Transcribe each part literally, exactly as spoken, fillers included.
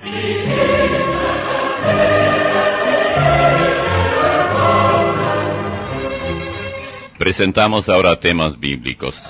Presentamos ahora temas bíblicos.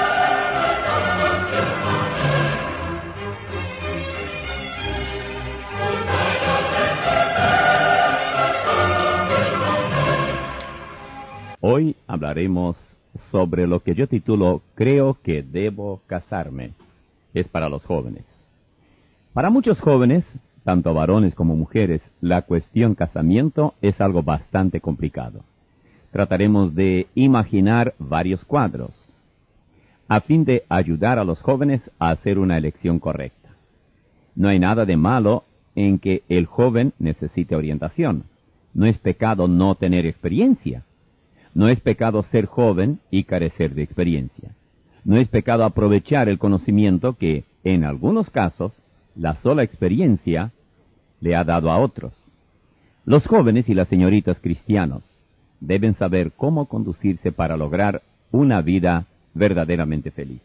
Hoy hablaremos sobre lo que yo titulo Creo que debo casarme. Es para los jóvenes. Para muchos jóvenes, tanto varones como mujeres, la cuestión casamiento es algo bastante complicado. Trataremos de imaginar varios cuadros, a fin de ayudar a los jóvenes a hacer una elección correcta. No hay nada de malo en que el joven necesite orientación. No es pecado no tener experiencia. No es pecado ser joven y carecer de experiencia. No es pecado aprovechar el conocimiento que, en algunos casos, la sola experiencia le ha dado a otros. Los jóvenes y las señoritas cristianos deben saber cómo conducirse para lograr una vida verdaderamente feliz.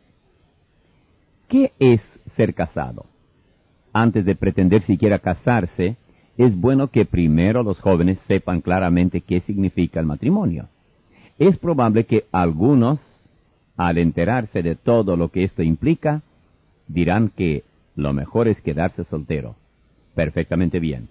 ¿Qué es ser casado? Antes de pretender siquiera casarse, es bueno que primero los jóvenes sepan claramente qué significa el matrimonio. Es probable que algunos, al enterarse de todo lo que esto implica, dirán que lo mejor es quedarse soltero. Perfectamente bien.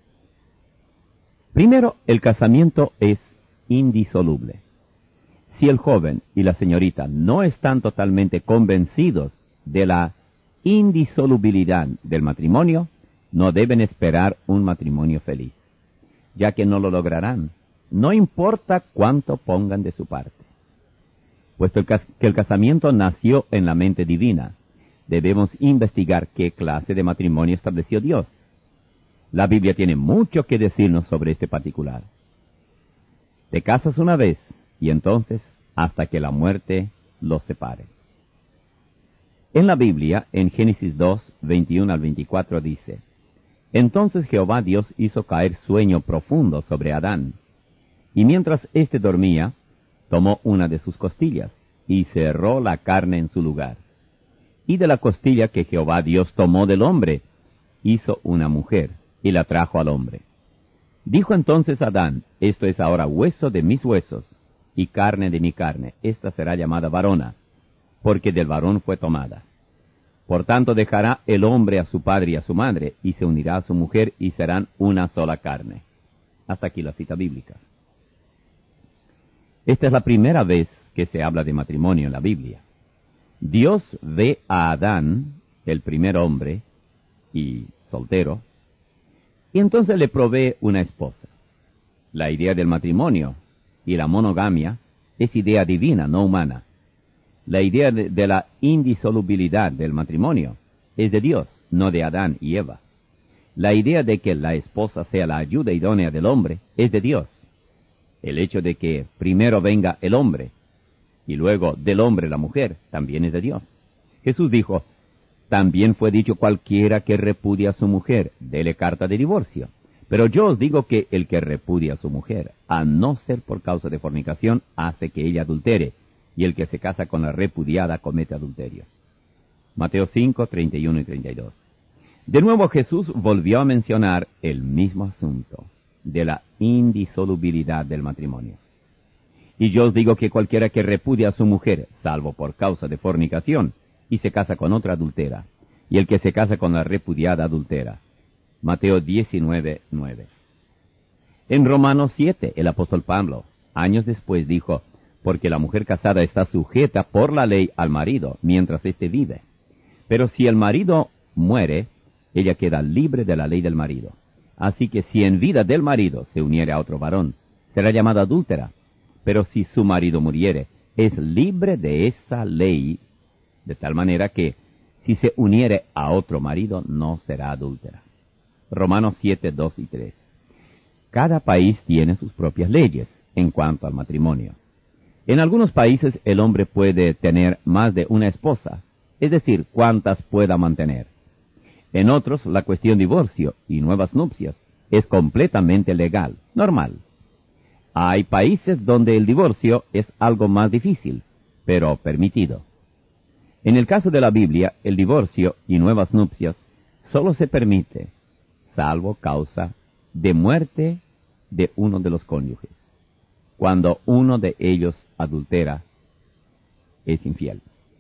Primero, el casamiento es indisoluble. Si el joven y la señorita no están totalmente convencidos de la indisolubilidad del matrimonio, no deben esperar un matrimonio feliz, ya que no lo lograrán, no importa cuánto pongan de su parte. Puesto el cas- que el casamiento nació en la mente divina, debemos investigar qué clase de matrimonio estableció Dios. La Biblia tiene mucho que decirnos sobre este particular. Te casas una vez, y entonces hasta que la muerte los separe. En la Biblia, en Génesis dos, veintiuno al veinticuatro dice: Entonces Jehová Dios hizo caer sueño profundo sobre Adán, y mientras éste dormía, tomó una de sus costillas, y cerró la carne en su lugar. Y de la costilla que Jehová Dios tomó del hombre, hizo una mujer, y la trajo al hombre. Dijo entonces Adán: Esto es ahora hueso de mis huesos, y carne de mi carne. Esta será llamada varona, porque del varón fue tomada. Por tanto dejará el hombre a su padre y a su madre, y se unirá a su mujer, y serán una sola carne. Hasta aquí la cita bíblica. Esta es la primera vez que se habla de matrimonio en la Biblia. Dios ve a Adán, el primer hombre, y soltero, y entonces le provee una esposa. La idea del matrimonio y la monogamia es idea divina, no humana. La idea de, de la indisolubilidad del matrimonio es de Dios, no de Adán y Eva. La idea de que la esposa sea la ayuda idónea del hombre es de Dios. El hecho de que primero venga el hombre y luego del hombre la mujer también es de Dios. Jesús dijo: También fue dicho cualquiera que repudia a su mujer, dele carta de divorcio. Pero yo os digo que el que repudia a su mujer, a no ser por causa de fornicación, hace que ella adultere, y el que se casa con la repudiada comete adulterio. Mateo cinco, treinta y uno y treinta y dos. De nuevo Jesús volvió a mencionar el mismo asunto de la indisolubilidad del matrimonio. Y yo os digo que cualquiera que repudia a su mujer, salvo por causa de fornicación, y se casa con otra adultera, y el que se casa con la repudiada adultera. Mateo diecinueve, nueve. En Romanos siete, el apóstol Pablo, años después, dijo: Porque la mujer casada está sujeta por la ley al marido, mientras éste vive. Pero si el marido muere, ella queda libre de la ley del marido. Así que si en vida del marido se uniere a otro varón, será llamada adúltera. Pero si su marido muriere, es libre de esa ley, de tal manera que, si se uniere a otro marido, no será adúltera. Romanos siete, dos y tres. Cada país tiene sus propias leyes en cuanto al matrimonio. En algunos países el hombre puede tener más de una esposa, es decir, cuantas pueda mantener. En otros, la cuestión divorcio y nuevas nupcias es completamente legal, normal. Hay países donde el divorcio es algo más difícil, pero permitido. En el caso de la Biblia, el divorcio y nuevas nupcias solo se permite salvo causa de muerte de uno de los cónyuges. Cuando uno de ellos adultera, es infiel.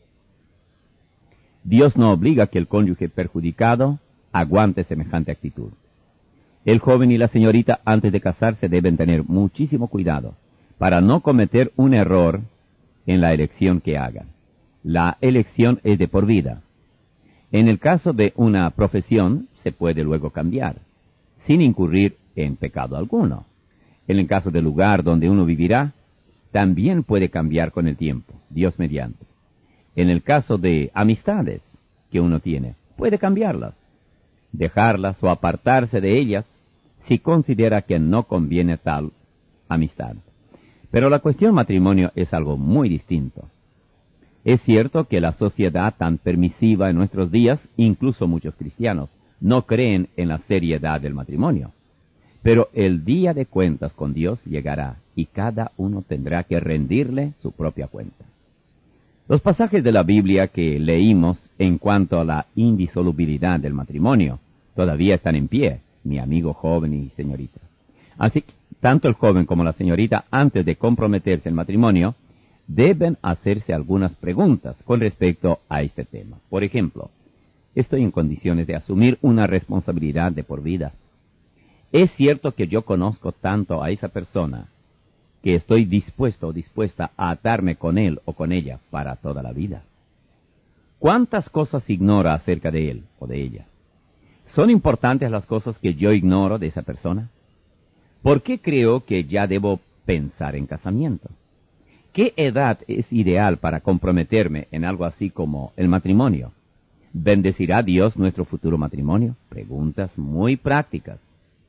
Dios no obliga que el cónyuge perjudicado aguante semejante actitud. El joven y la señorita antes de casarse deben tener muchísimo cuidado para no cometer un error en la elección que hagan. La elección es de por vida. En el caso de una profesión, se puede luego cambiar, sin incurrir en pecado alguno. En el caso del lugar donde uno vivirá, también puede cambiar con el tiempo, Dios mediante. En el caso de amistades que uno tiene, puede cambiarlas, dejarlas o apartarse de ellas si considera que no conviene tal amistad. Pero la cuestión matrimonio es algo muy distinto. Es cierto que la sociedad tan permisiva en nuestros días, incluso muchos cristianos, no creen en la seriedad del matrimonio. Pero el día de cuentas con Dios llegará y cada uno tendrá que rendirle su propia cuenta. Los pasajes de la Biblia que leímos en cuanto a la indisolubilidad del matrimonio todavía están en pie, mi amigo joven y señorita. Así que tanto el joven como la señorita, antes de comprometerse en matrimonio, deben hacerse algunas preguntas con respecto a este tema. Por ejemplo, ¿estoy en condiciones de asumir una responsabilidad de por vida? ¿Es cierto que yo conozco tanto a esa persona que estoy dispuesto o dispuesta a atarme con él o con ella para toda la vida? ¿Cuántas cosas ignora acerca de él o de ella? ¿Son importantes las cosas que yo ignoro de esa persona? ¿Por qué creo que ya debo pensar en casamiento? ¿Qué edad es ideal para comprometerme en algo así como el matrimonio? ¿Bendecirá Dios nuestro futuro matrimonio? Preguntas muy prácticas.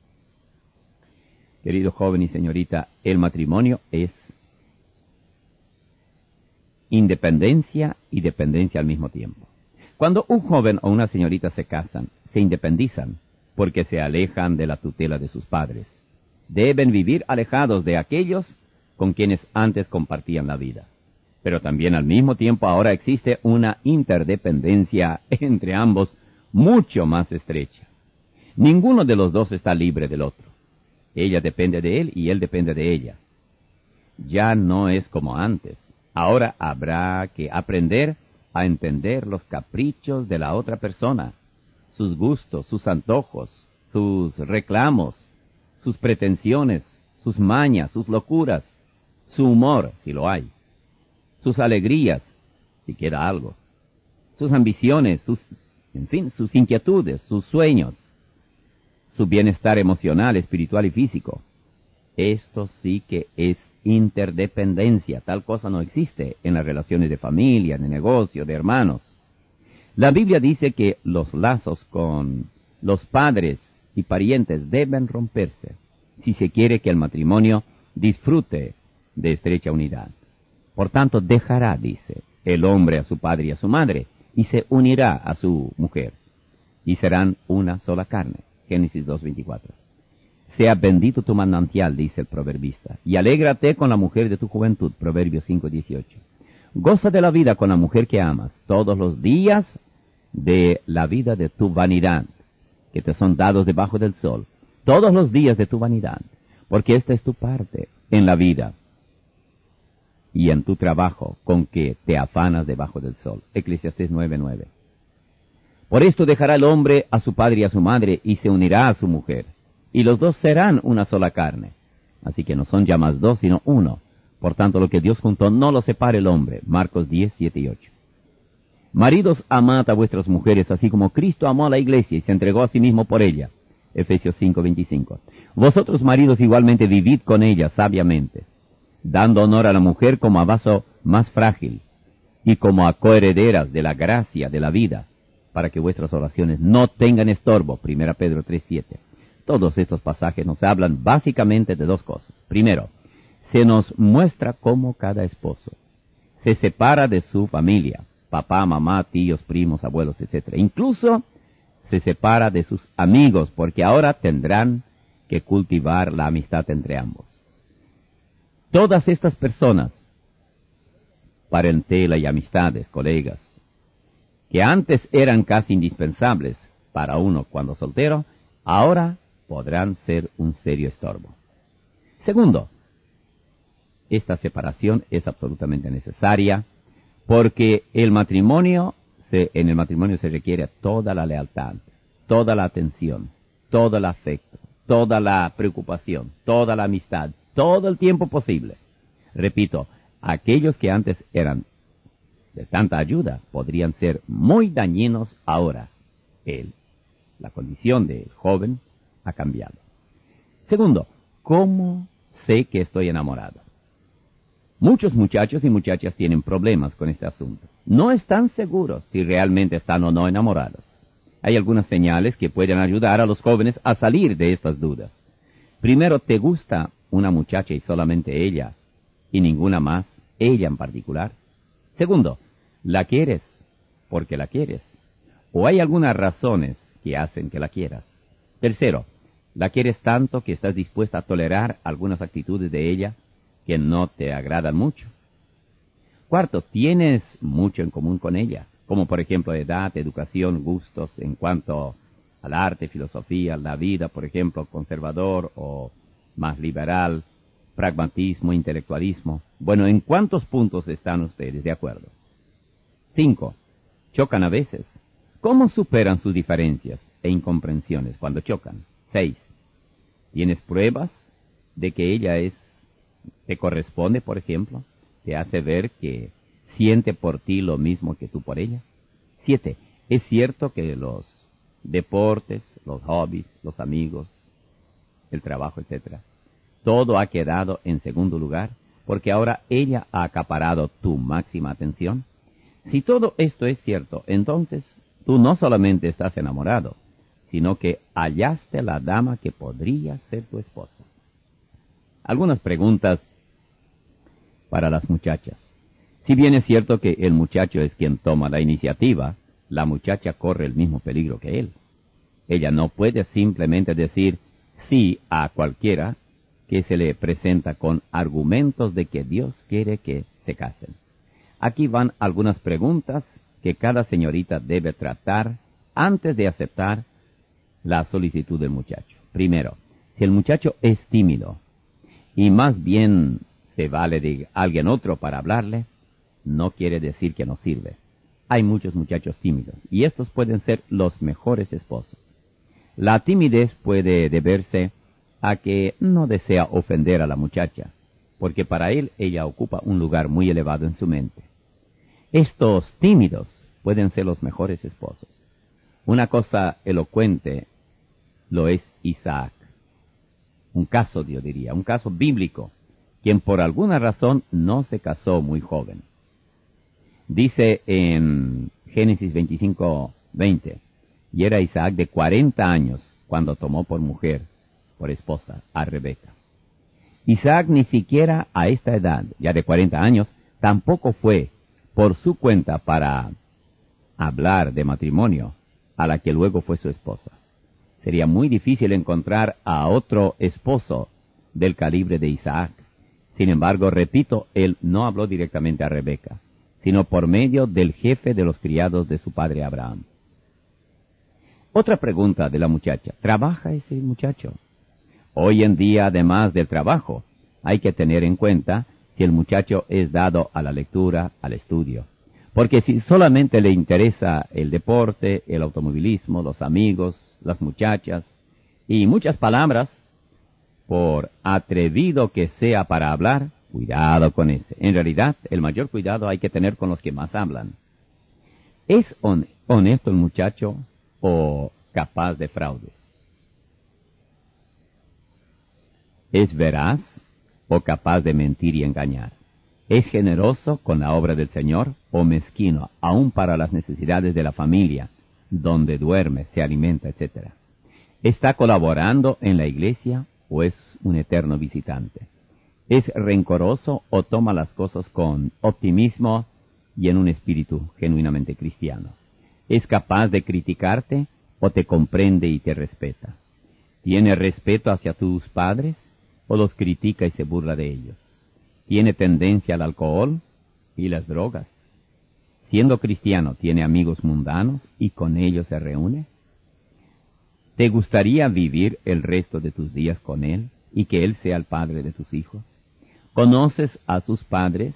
Querido joven y señorita, el matrimonio es independencia y dependencia al mismo tiempo. Cuando un joven o una señorita se casan, se independizan porque se alejan de la tutela de sus padres. Deben vivir alejados de aquellos con quienes antes compartían la vida. Pero también al mismo tiempo ahora existe una interdependencia entre ambos mucho más estrecha. Ninguno de los dos está libre del otro. Ella depende de él y él depende de ella. Ya no es como antes. Ahora habrá que aprender a entender los caprichos de la otra persona, sus gustos, sus antojos, sus reclamos, sus pretensiones, sus mañas, sus locuras, su humor, si lo hay, sus alegrías, si queda algo, sus ambiciones, sus, en fin, sus inquietudes, sus sueños, su bienestar emocional, espiritual y físico. Esto sí que es interdependencia. Tal cosa no existe en las relaciones de familia, de negocio, de hermanos. La Biblia dice que los lazos con los padres y parientes deben romperse si se quiere que el matrimonio disfrute de estrecha unidad. Por tanto, dejará, dice, el hombre a su padre y a su madre, y se unirá a su mujer, y serán una sola carne. Génesis dos veinticuatro. Sea bendito tu manantial, dice el proverbista, y alégrate con la mujer de tu juventud, Proverbios cinco dieciocho. Goza de la vida con la mujer que amas, todos los días de la vida de tu vanidad, que te son dados debajo del sol, todos los días de tu vanidad, porque esta es tu parte en la vida y en tu trabajo con que te afanas debajo del sol. Eclesiastés nueve nueve. Por esto dejará el hombre a su padre y a su madre, y se unirá a su mujer, y los dos serán una sola carne. Así que no son ya más dos, sino uno. Por tanto, lo que Dios juntó no lo separe el hombre. Marcos diez, siete y ocho. Maridos, amad a vuestras mujeres, así como Cristo amó a la iglesia y se entregó a sí mismo por ella. Efesios cinco veinticinco. Vosotros, maridos, igualmente vivid con ella sabiamente, dando honor a la mujer como a vaso más frágil, y como a coherederas de la gracia de la vida, para que vuestras oraciones no tengan estorbo. Primera Pedro tres siete. Todos estos pasajes nos hablan básicamente de dos cosas. Primero, se nos muestra cómo cada esposo se separa de su familia, papá, mamá, tíos, primos, abuelos, etcétera. Incluso se separa de sus amigos, porque ahora tendrán que cultivar la amistad entre ambos. Todas estas personas, parentela y amistades, colegas, que antes eran casi indispensables para uno cuando soltero, ahora podrán ser un serio estorbo. Segundo, esta separación es absolutamente necesaria porque el matrimonio se, en el matrimonio se requiere toda la lealtad, toda la atención, todo el afecto, toda la preocupación, toda la amistad, todo el tiempo posible. Repito, aquellos que antes eran de tanta ayuda podrían ser muy dañinos ahora. Él, la condición del joven ha cambiado. Segundo, ¿cómo sé que estoy enamorado? Muchos muchachos y muchachas tienen problemas con este asunto. No están seguros si realmente están o no enamorados. Hay algunas señales que pueden ayudar a los jóvenes a salir de estas dudas. Primero, ¿te gusta una muchacha y solamente ella, y ninguna más, ella en particular? Segundo, ¿la quieres porque la quieres? ¿O hay algunas razones que hacen que la quieras? Tercero, ¿la quieres tanto que estás dispuesta a tolerar algunas actitudes de ella que no te agradan mucho? Cuarto, ¿tienes mucho en común con ella? Como por ejemplo edad, educación, gustos en cuanto al arte, filosofía, la vida, por ejemplo, conservador o más liberal, pragmatismo, intelectualismo. Bueno, ¿en cuántos puntos están ustedes de acuerdo? Cinco, chocan a veces. ¿Cómo superan sus diferencias e incomprensiones cuando chocan? Seis, ¿tienes pruebas de que ella es, te corresponde, por ejemplo? ¿Te hace ver que siente por ti lo mismo que tú por ella? Siete, ¿es cierto que los deportes, los hobbies, los amigos, el trabajo, etcétera, todo ha quedado en segundo lugar porque ahora ella ha acaparado tu máxima atención? Si todo esto es cierto, entonces tú no solamente estás enamorado, sino que hallaste la dama que podría ser tu esposa. Algunas preguntas para las muchachas. Si bien es cierto que el muchacho es quien toma la iniciativa, la muchacha corre el mismo peligro que él. Ella no puede simplemente decir sí a cualquiera que se le presenta con argumentos de que Dios quiere que se casen. Aquí van algunas preguntas que cada señorita debe tratar antes de aceptar la solicitud del muchacho. Primero, si el muchacho es tímido y más bien se vale de alguien otro para hablarle, no quiere decir que no sirve. Hay muchos muchachos tímidos y estos pueden ser los mejores esposos. La timidez puede deberse a que no desea ofender a la muchacha, porque para él ella ocupa un lugar muy elevado en su mente. Estos tímidos pueden ser los mejores esposos. Una cosa elocuente lo es Isaac. Un caso, yo diría, un caso bíblico, quien por alguna razón no se casó muy joven. Dice en Génesis veinticinco, veinte, y era Isaac de cuarenta años cuando tomó por mujer, por esposa, a Rebeca. Isaac ni siquiera a esta edad, ya de cuarenta años, tampoco fue por su cuenta para hablar de matrimonio a la que luego fue su esposa. Sería muy difícil encontrar a otro esposo del calibre de Isaac. Sin embargo, repito, él no habló directamente a Rebeca, sino por medio del jefe de los criados de su padre Abraham. Otra pregunta de la muchacha: ¿trabaja ese muchacho? Hoy en día, además del trabajo, hay que tener en cuenta si el muchacho es dado a la lectura, al estudio. Porque si solamente le interesa el deporte, el automovilismo, los amigos, las muchachas y muchas palabras, por atrevido que sea para hablar, cuidado con ese. En realidad, el mayor cuidado hay que tener con los que más hablan. ¿Es hon- honesto el muchacho o capaz de fraudes? ¿Es veraz o capaz de mentir y engañar? ¿Es generoso con la obra del Señor o mezquino, aun para las necesidades de la familia, donde duerme, se alimenta, etcétera? ¿Está colaborando en la iglesia o es un eterno visitante? ¿Es rencoroso o toma las cosas con optimismo y en un espíritu genuinamente cristiano? ¿Es capaz de criticarte o te comprende y te respeta? ¿Tiene respeto hacia tus padres o los critica y se burla de ellos? ¿Tiene tendencia al alcohol y las drogas? Siendo cristiano, ¿tiene amigos mundanos y con ellos se reúne? ¿Te gustaría vivir el resto de tus días con él y que él sea el padre de tus hijos? ¿Conoces a sus padres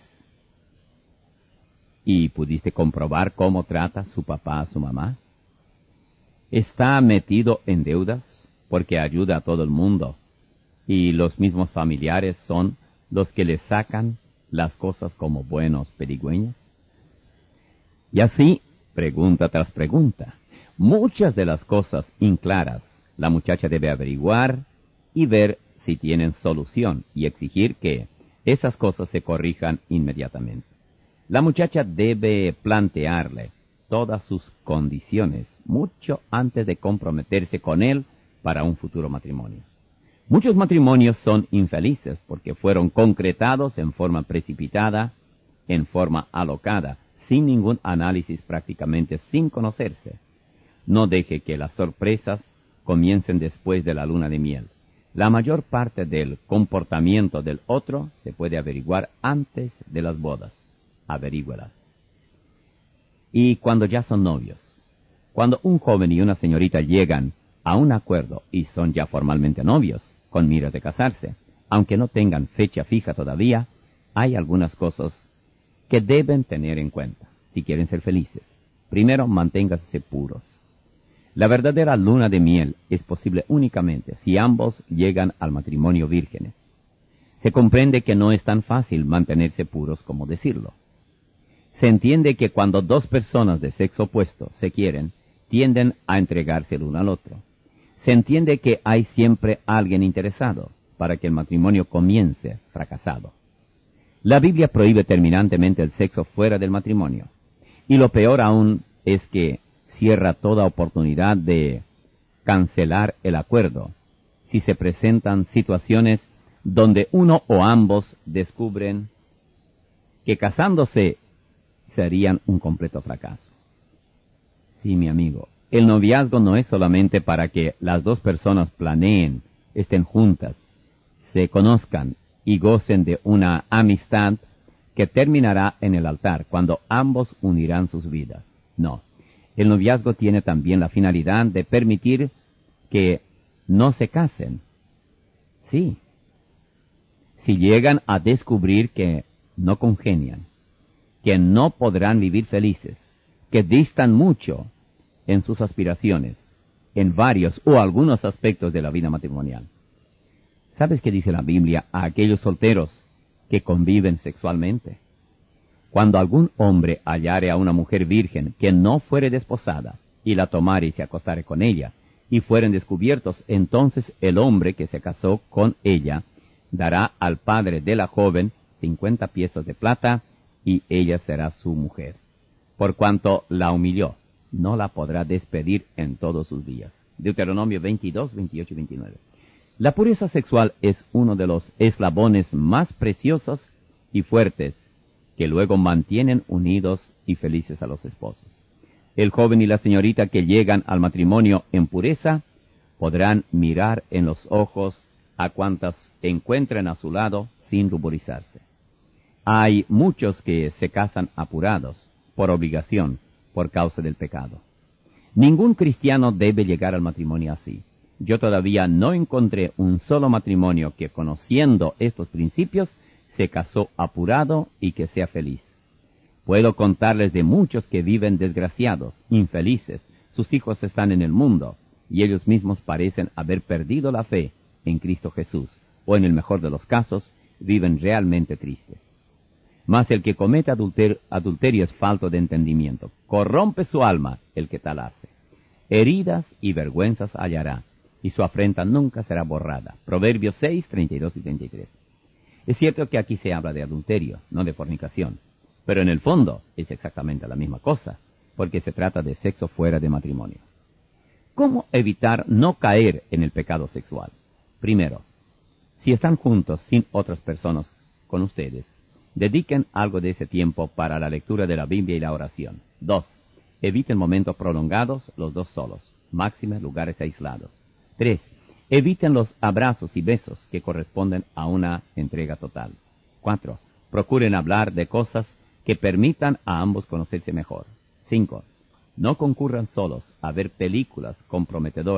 y pudiste comprobar cómo trata su papá a su mamá? ¿Está metido en deudas porque ayuda a todo el mundo y los mismos familiares son los que le sacan las cosas como buenos pedigüeños? Y así, pregunta tras pregunta, muchas de las cosas inclaras la muchacha debe averiguar y ver si tienen solución y exigir que esas cosas se corrijan inmediatamente. La muchacha debe plantearle todas sus condiciones mucho antes de comprometerse con él para un futuro matrimonio. Muchos matrimonios son infelices porque fueron concretados en forma precipitada, en forma alocada, sin ningún análisis, prácticamente sin conocerse. No deje que las sorpresas comiencen después de la luna de miel. La mayor parte del comportamiento del otro se puede averiguar antes de las bodas. Averígüelas. Y cuando ya son novios, cuando un joven y una señorita llegan a un acuerdo y son ya formalmente novios, con miras de casarse, aunque no tengan fecha fija todavía, hay algunas cosas que deben tener en cuenta si quieren ser felices. Primero, manténganse puros. La verdadera luna de miel es posible únicamente si ambos llegan al matrimonio vírgenes. Se comprende que no es tan fácil mantenerse puros como decirlo. Se entiende que cuando dos personas de sexo opuesto se quieren, tienden a entregarse el uno al otro. Se entiende que hay siempre alguien interesado para que el matrimonio comience fracasado. La Biblia prohíbe terminantemente el sexo fuera del matrimonio. Y lo peor aún es que cierra toda oportunidad de cancelar el acuerdo si se presentan situaciones donde uno o ambos descubren que casándose serían un completo fracaso. Sí, mi amigo, el noviazgo no es solamente para que las dos personas planeen, estén juntas, se conozcan y gocen de una amistad que terminará en el altar, cuando ambos unirán sus vidas. No, el noviazgo tiene también la finalidad de permitir que no se casen. Sí, si llegan a descubrir que no congenian, que no podrán vivir felices, que distan mucho en sus aspiraciones, en varios o algunos aspectos de la vida matrimonial. ¿Sabes qué dice la Biblia a aquellos solteros que conviven sexualmente? Cuando algún hombre hallare a una mujer virgen que no fuere desposada, y la tomare y se acostare con ella, y fueren descubiertos, entonces el hombre que se casó con ella dará al padre de la joven cincuenta piezas de plata, y ella será su mujer. Por cuanto la humilló, no la podrá despedir en todos sus días. Deuteronomio veintidós, veintiocho y veintinueve. La pureza sexual es uno de los eslabones más preciosos y fuertes que luego mantienen unidos y felices a los esposos. El joven y la señorita que llegan al matrimonio en pureza podrán mirar en los ojos a cuantas encuentren a su lado sin ruborizarse. Hay muchos que se casan apurados, por obligación, por causa del pecado. Ningún cristiano debe llegar al matrimonio así. Yo todavía no encontré un solo matrimonio que, conociendo estos principios, se casó apurado y que sea feliz. Puedo contarles de muchos que viven desgraciados, infelices, sus hijos están en el mundo, y ellos mismos parecen haber perdido la fe en Cristo Jesús, o en el mejor de los casos, viven realmente tristes. Mas el que comete adulter adulterio es falto de entendimiento. Corrompe su alma el que tal hace. Heridas y vergüenzas hallará, y su afrenta nunca será borrada. Proverbios seis, treinta y dos y treinta y tres. Es cierto que aquí se habla de adulterio, no de fornicación, pero en el fondo es exactamente la misma cosa, porque se trata de sexo fuera de matrimonio. ¿Cómo evitar no caer en el pecado sexual? Primero, si están juntos sin otras personas con ustedes, dediquen algo de ese tiempo para la lectura de la Biblia y la oración. Dos, eviten momentos prolongados los dos solos, máxime lugares aislados. Tres, eviten los abrazos y besos que corresponden a una entrega total. Cuatro, procuren hablar de cosas que permitan a ambos conocerse mejor. Cinco, no concurran solos a ver películas comprometedoras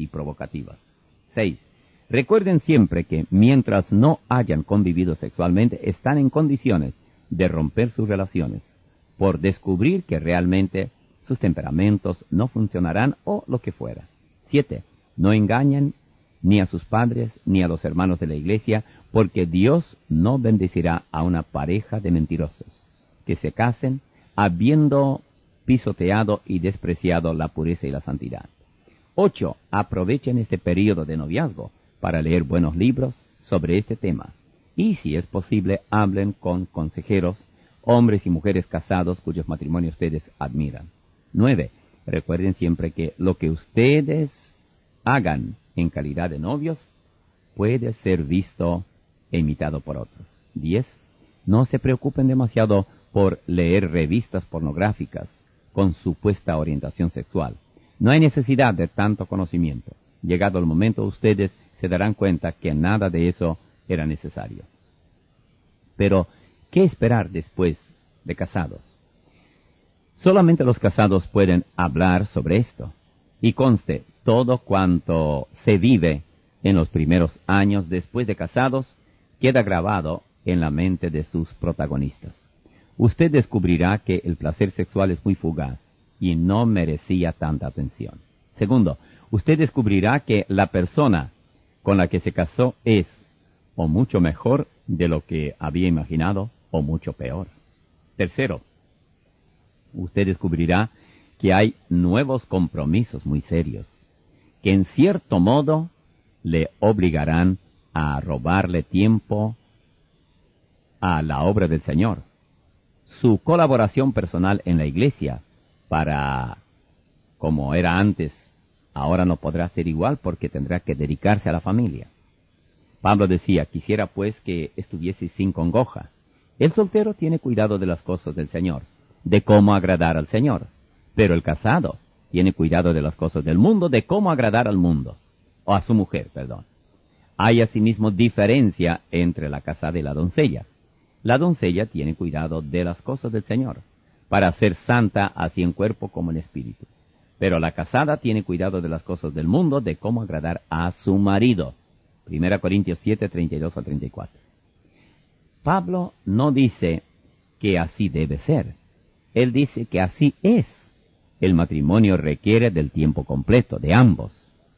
y provocativas. seis. Recuerden siempre que mientras no hayan convivido sexualmente, están en condiciones de romper sus relaciones, por descubrir que realmente sus temperamentos no funcionarán o lo que fuera. siete. No engañen ni a sus padres ni a los hermanos de la iglesia, porque Dios no bendecirá a una pareja de mentirosos que se casen habiendo pisoteado y despreciado la pureza y la santidad. ocho. Aprovechen este período de noviazgo para leer buenos libros sobre este tema, y si es posible, hablen con consejeros, hombres y mujeres casados cuyos matrimonios ustedes admiran. nueve. Recuerden siempre que lo que ustedes hagan en calidad de novios puede ser visto e imitado por otros. diez. No se preocupen demasiado por leer revistas pornográficas con supuesta orientación sexual. No hay necesidad de tanto conocimiento. Llegado el momento, ustedes se darán cuenta que nada de eso era necesario. Pero, ¿qué esperar después de casados? Solamente los casados pueden hablar sobre esto. Y conste, todo cuanto se vive en los primeros años después de casados queda grabado en la mente de sus protagonistas. Usted descubrirá que el placer sexual es muy fugaz y no merecía tanta atención. Segundo, usted descubrirá que la persona con la que se casó es o mucho mejor de lo que había imaginado o mucho peor. Tercero, usted descubrirá que hay nuevos compromisos muy serios, que en cierto modo le obligarán a robarle tiempo a la obra del Señor. Su colaboración personal en la iglesia para, como era antes, ahora no podrá ser igual porque tendrá que dedicarse a la familia. Pablo decía, quisiera pues que estuviese sin congoja. El soltero tiene cuidado de las cosas del Señor, de cómo agradar al Señor, pero el casado tiene cuidado de las cosas del mundo, de cómo agradar al mundo, o a su mujer, perdón. Hay asimismo diferencia entre la casada y la doncella. La doncella tiene cuidado de las cosas del Señor, para ser santa así en cuerpo como en espíritu. Pero la casada tiene cuidado de las cosas del mundo, de cómo agradar a su marido. Primera Corintios siete, treinta y dos a treinta y cuatro. Pablo no dice que así debe ser. Él dice que así es. El matrimonio requiere del tiempo completo, de ambos.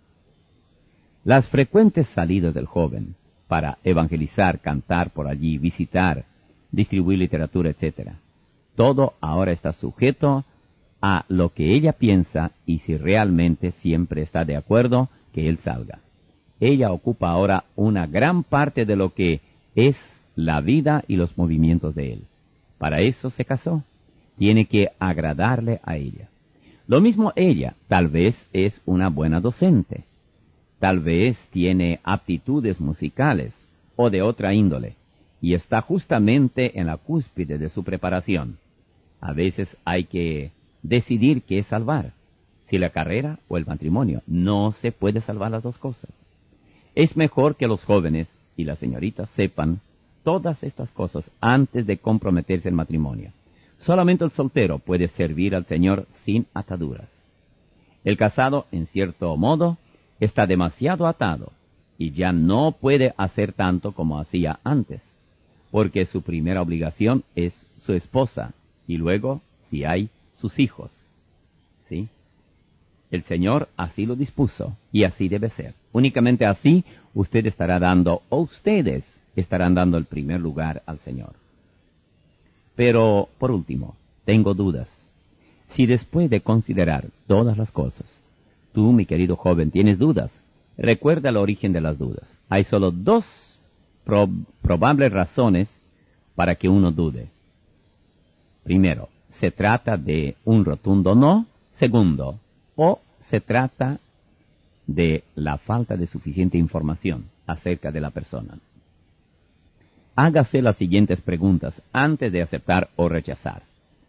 Las frecuentes salidas del joven para evangelizar, cantar por allí, visitar, distribuir literatura, etcétera. Todo ahora está sujeto a lo que ella piensa y si realmente siempre está de acuerdo que él salga. Ella ocupa ahora una gran parte de lo que es la vida y los movimientos de él. Para eso se casó. Tiene que agradarle a ella. Lo mismo ella, tal vez es una buena docente. Tal vez tiene aptitudes musicales o de otra índole, y está justamente en la cúspide de su preparación. A veces hay que decidir qué es salvar, si la carrera o el matrimonio. No se puede salvar las dos cosas. Es mejor que los jóvenes y las señoritas sepan todas estas cosas antes de comprometerse en matrimonio. Solamente el soltero puede servir al Señor sin ataduras. El casado, en cierto modo, está demasiado atado y ya no puede hacer tanto como hacía antes, porque su primera obligación es su esposa y luego, si hay, sus hijos. ¿Sí? El Señor así lo dispuso y así debe ser. Únicamente así usted estará dando, o ustedes estarán dando el primer lugar al Señor. Pero, por último, tengo dudas. Si después de considerar todas las cosas, tú, mi querido joven, tienes dudas, recuerda el origen de las dudas. Hay solo dos pro- probables razones para que uno dude. Primero, se trata de un rotundo no. Segundo, o se trata de la falta de suficiente información acerca de la persona. Hágase las siguientes preguntas antes de aceptar o rechazar.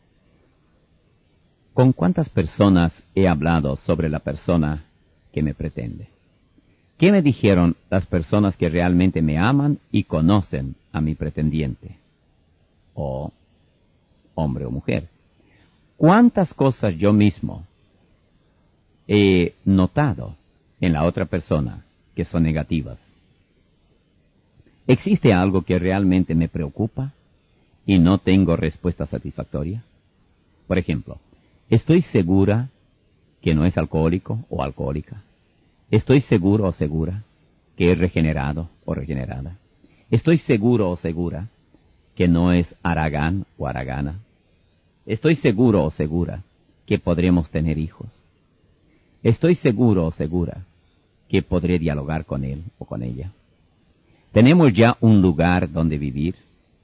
¿Con cuántas personas he hablado sobre la persona que me pretende? ¿Qué me dijeron las personas que realmente me aman y conocen a mi pretendiente? O hombre o mujer. ¿Cuántas cosas yo mismo he notado en la otra persona que son negativas. ¿Existe algo que realmente me preocupa y no tengo respuesta satisfactoria? Por ejemplo, ¿estoy segura que no es alcohólico o alcohólica? ¿Estoy seguro o segura que es regenerado o regenerada? ¿Estoy seguro o segura que no es haragán o haragana? ¿Estoy seguro o segura que podremos tener hijos? ¿Estoy seguro o segura que podré dialogar con él o con ella? ¿Tenemos ya un lugar donde vivir?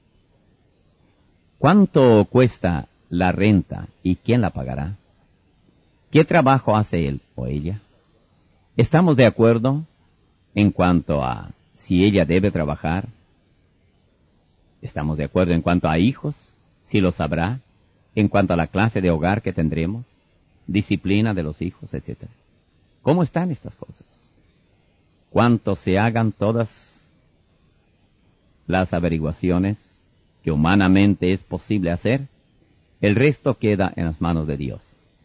¿Cuánto cuesta la renta y quién la pagará? ¿Qué trabajo hace él o ella? ¿Estamos de acuerdo en cuanto a si ella debe trabajar? ¿Estamos de acuerdo en cuanto a hijos? Si los habrá, en cuanto a la clase de hogar que tendremos, disciplina de los hijos, etcétera. ¿Cómo están estas cosas? Cuanto se hagan todas las averiguaciones que humanamente es posible hacer, el resto queda en las manos de Dios.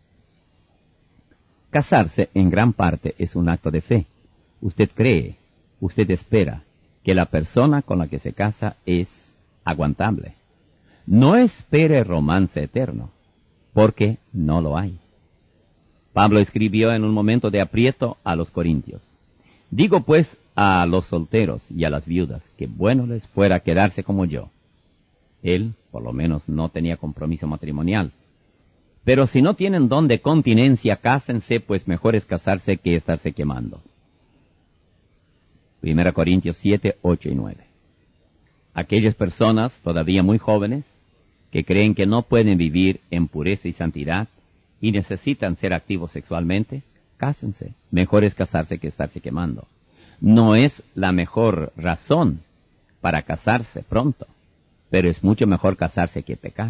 Casarse en gran parte es un acto de fe. Usted cree, usted espera que la persona con la que se casa es aguantable. No espere romance eterno, porque no lo hay. Pablo escribió en un momento de aprieto a los corintios: digo pues a los solteros y a las viudas que bueno les fuera quedarse como yo. Él, por lo menos, no tenía compromiso matrimonial. Pero si no tienen don de continencia, cásense, pues mejor es casarse que estarse quemando. Primera Corintios siete, ocho y nueve. Aquellas personas, todavía muy jóvenes, que creen que no pueden vivir en pureza y santidad y necesitan ser activos sexualmente, cásense. Mejor es casarse que estarse quemando. No es la mejor razón para casarse pronto, pero es mucho mejor casarse que pecar.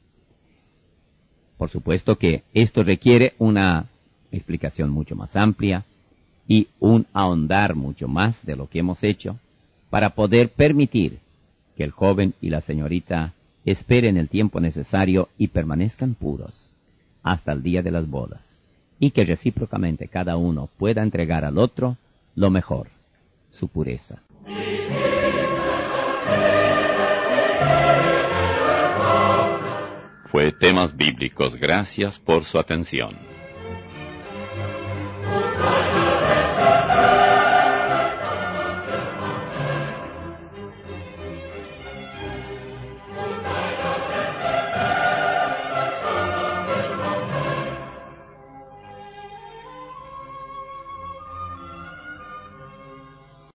Por supuesto que esto requiere una explicación mucho más amplia y un ahondar mucho más de lo que hemos hecho para poder permitir que el joven y la señorita esperen el tiempo necesario y permanezcan puros hasta el día de las bodas, y que recíprocamente cada uno pueda entregar al otro lo mejor, su pureza. Fue Temas Bíblicos. Gracias por su atención.